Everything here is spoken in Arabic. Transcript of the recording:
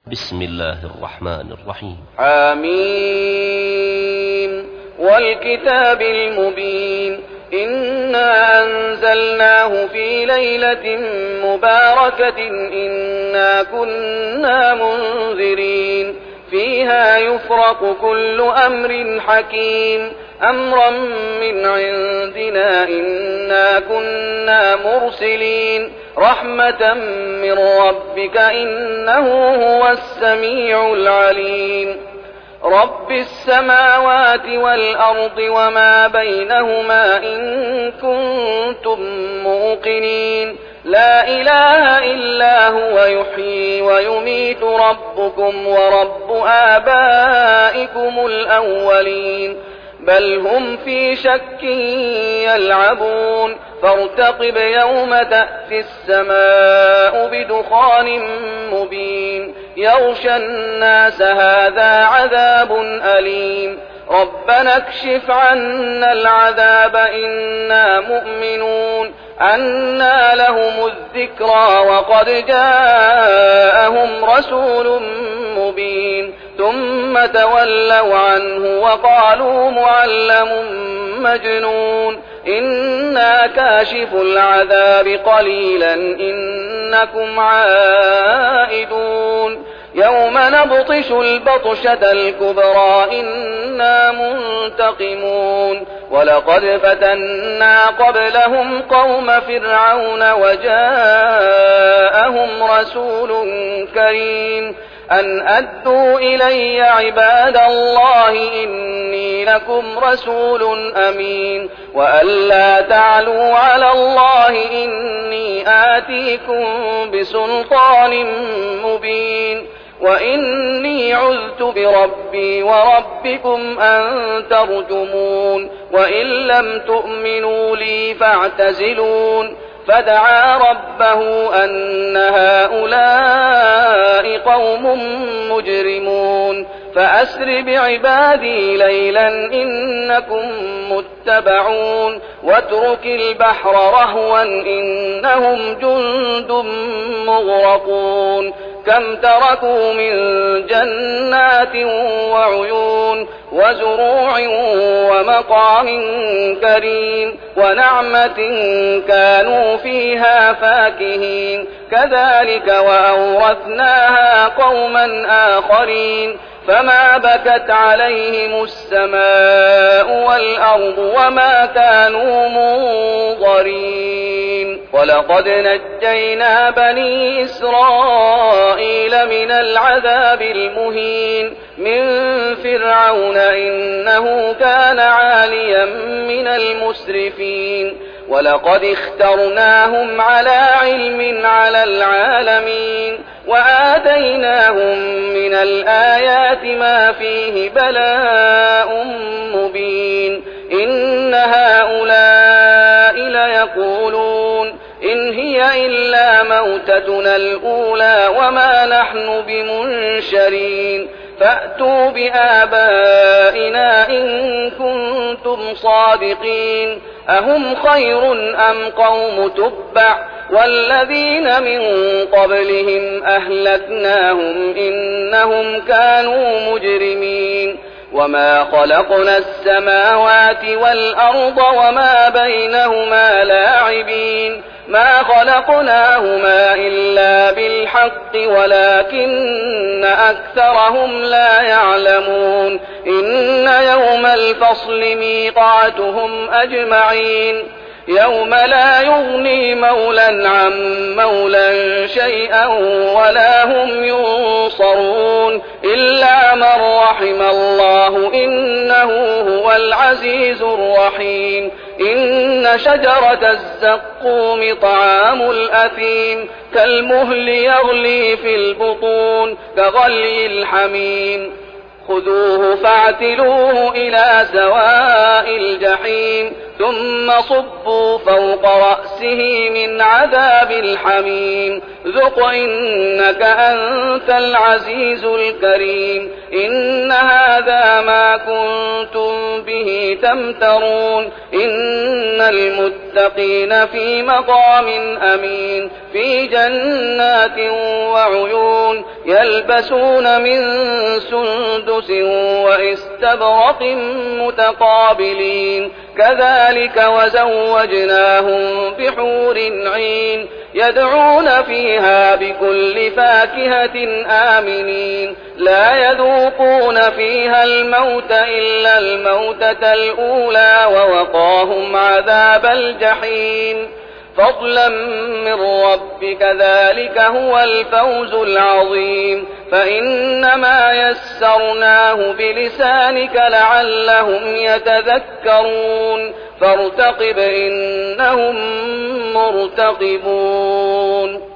بسم الله الرحمن الرحيم. حميم والكتاب المبين إنا أنزلناه في ليلة مباركة إنا كنا منذرين فيها يفرق كل أمر حكيم أمرا من عندنا إنا كنا مرسلين رحمة من ربك إنه هو السميع العليم رب السماوات والأرض وما بينهما إن كنتم موقنين لا إله إلا هو يحيي ويميت ربكم ورب آبائكم الأولين بل هم في شك يلعبون فارتقب يوم تأتي السماء بدخان مبين يغشى الناس هذا عذاب أليم ربنا اكشف عنا العذاب إنا مؤمنون أنى لهم الذكرى وقد جاءهم رسول مبين ثم تولوا عنه وقالوا معلم مجنون إنا كاشف العذاب قليلا إنكم عائدون يوم نبطش البطشة الكبرى إنا منتقمون ولقد فتنا قبلهم قوم فرعون وجاءهم رسول كريم أن أدوا إلي عباد الله إني لكم رسول أمين وأن لا تعلوا على الله إني آتيكم بسلطان مبين وإني عذت بربي وربكم أن ترجمون وإن لم تؤمنوا لي فاعتزلون فدعا ربه أن هؤلاء قوم مجرمون فأسر بعبادي ليلا إنكم متبعون واترك البحر رهوا إنهم جند مغرقون كم تركوا من جنات وعيون وزروع ومقام كريم ونعمة كانوا فيها فاكهين كذلك وأورثناها قوما آخرين فما بكت عليهم السماء والأرض وما كانوا منظرين ولقد نجينا بني إسرائيل من العذاب المهين من فرعون إنه كان عاليا من المسرفين ولقد اخترناهم على علم على العالمين وآتيناهم من الآيات ما فيه بلاء مبين إن هؤلاء ليقولون إن هي إلا موتتنا الأولى وما نحن بمنشرين فأتوا بآبائنا إن كنتم صادقين أهم خير أم قوم تبع والذين من قبلهم أهلكناهم إنهم كانوا مجرمين وما خلقنا السماوات والأرض وما بينهما لاعبين ما خلقناهما إلا بالحق ولكن أكثرهم لا يعلمون إن يوم الفصل ميقاتهم أجمعين يوم لا يغني مولى عن مولى شيئا ولا هم ينصرون إلا من رحم الله إنه هو العزيز الرحيم إن شجرة الزقوم طعام الأثيم كالمهل يغلي في البطون كغلي الحميم خذوه فاعتلوه إلى سواء الجحيم ثم صبوا فوق رأسه من عذاب الحميم ذق إنك أنت العزيز الكريم إن هذا ما كنتم به تمترون إن المتقين في مقام أمين في جنات وعيون يلبسون من سندس وإستبرق متقابلين كذلك وزوجناهم بحور عين يدعون فيها بكل فاكهة آمنين لا يذوقون فيها الموت إلا الموتة الأولى ووقاهم عذاب الجحيم فضلا من ربك ذلك هو الفوز العظيم فإنما يسرناه بلسانك لعلهم يتذكرون فارتقب إنهم مرتقبون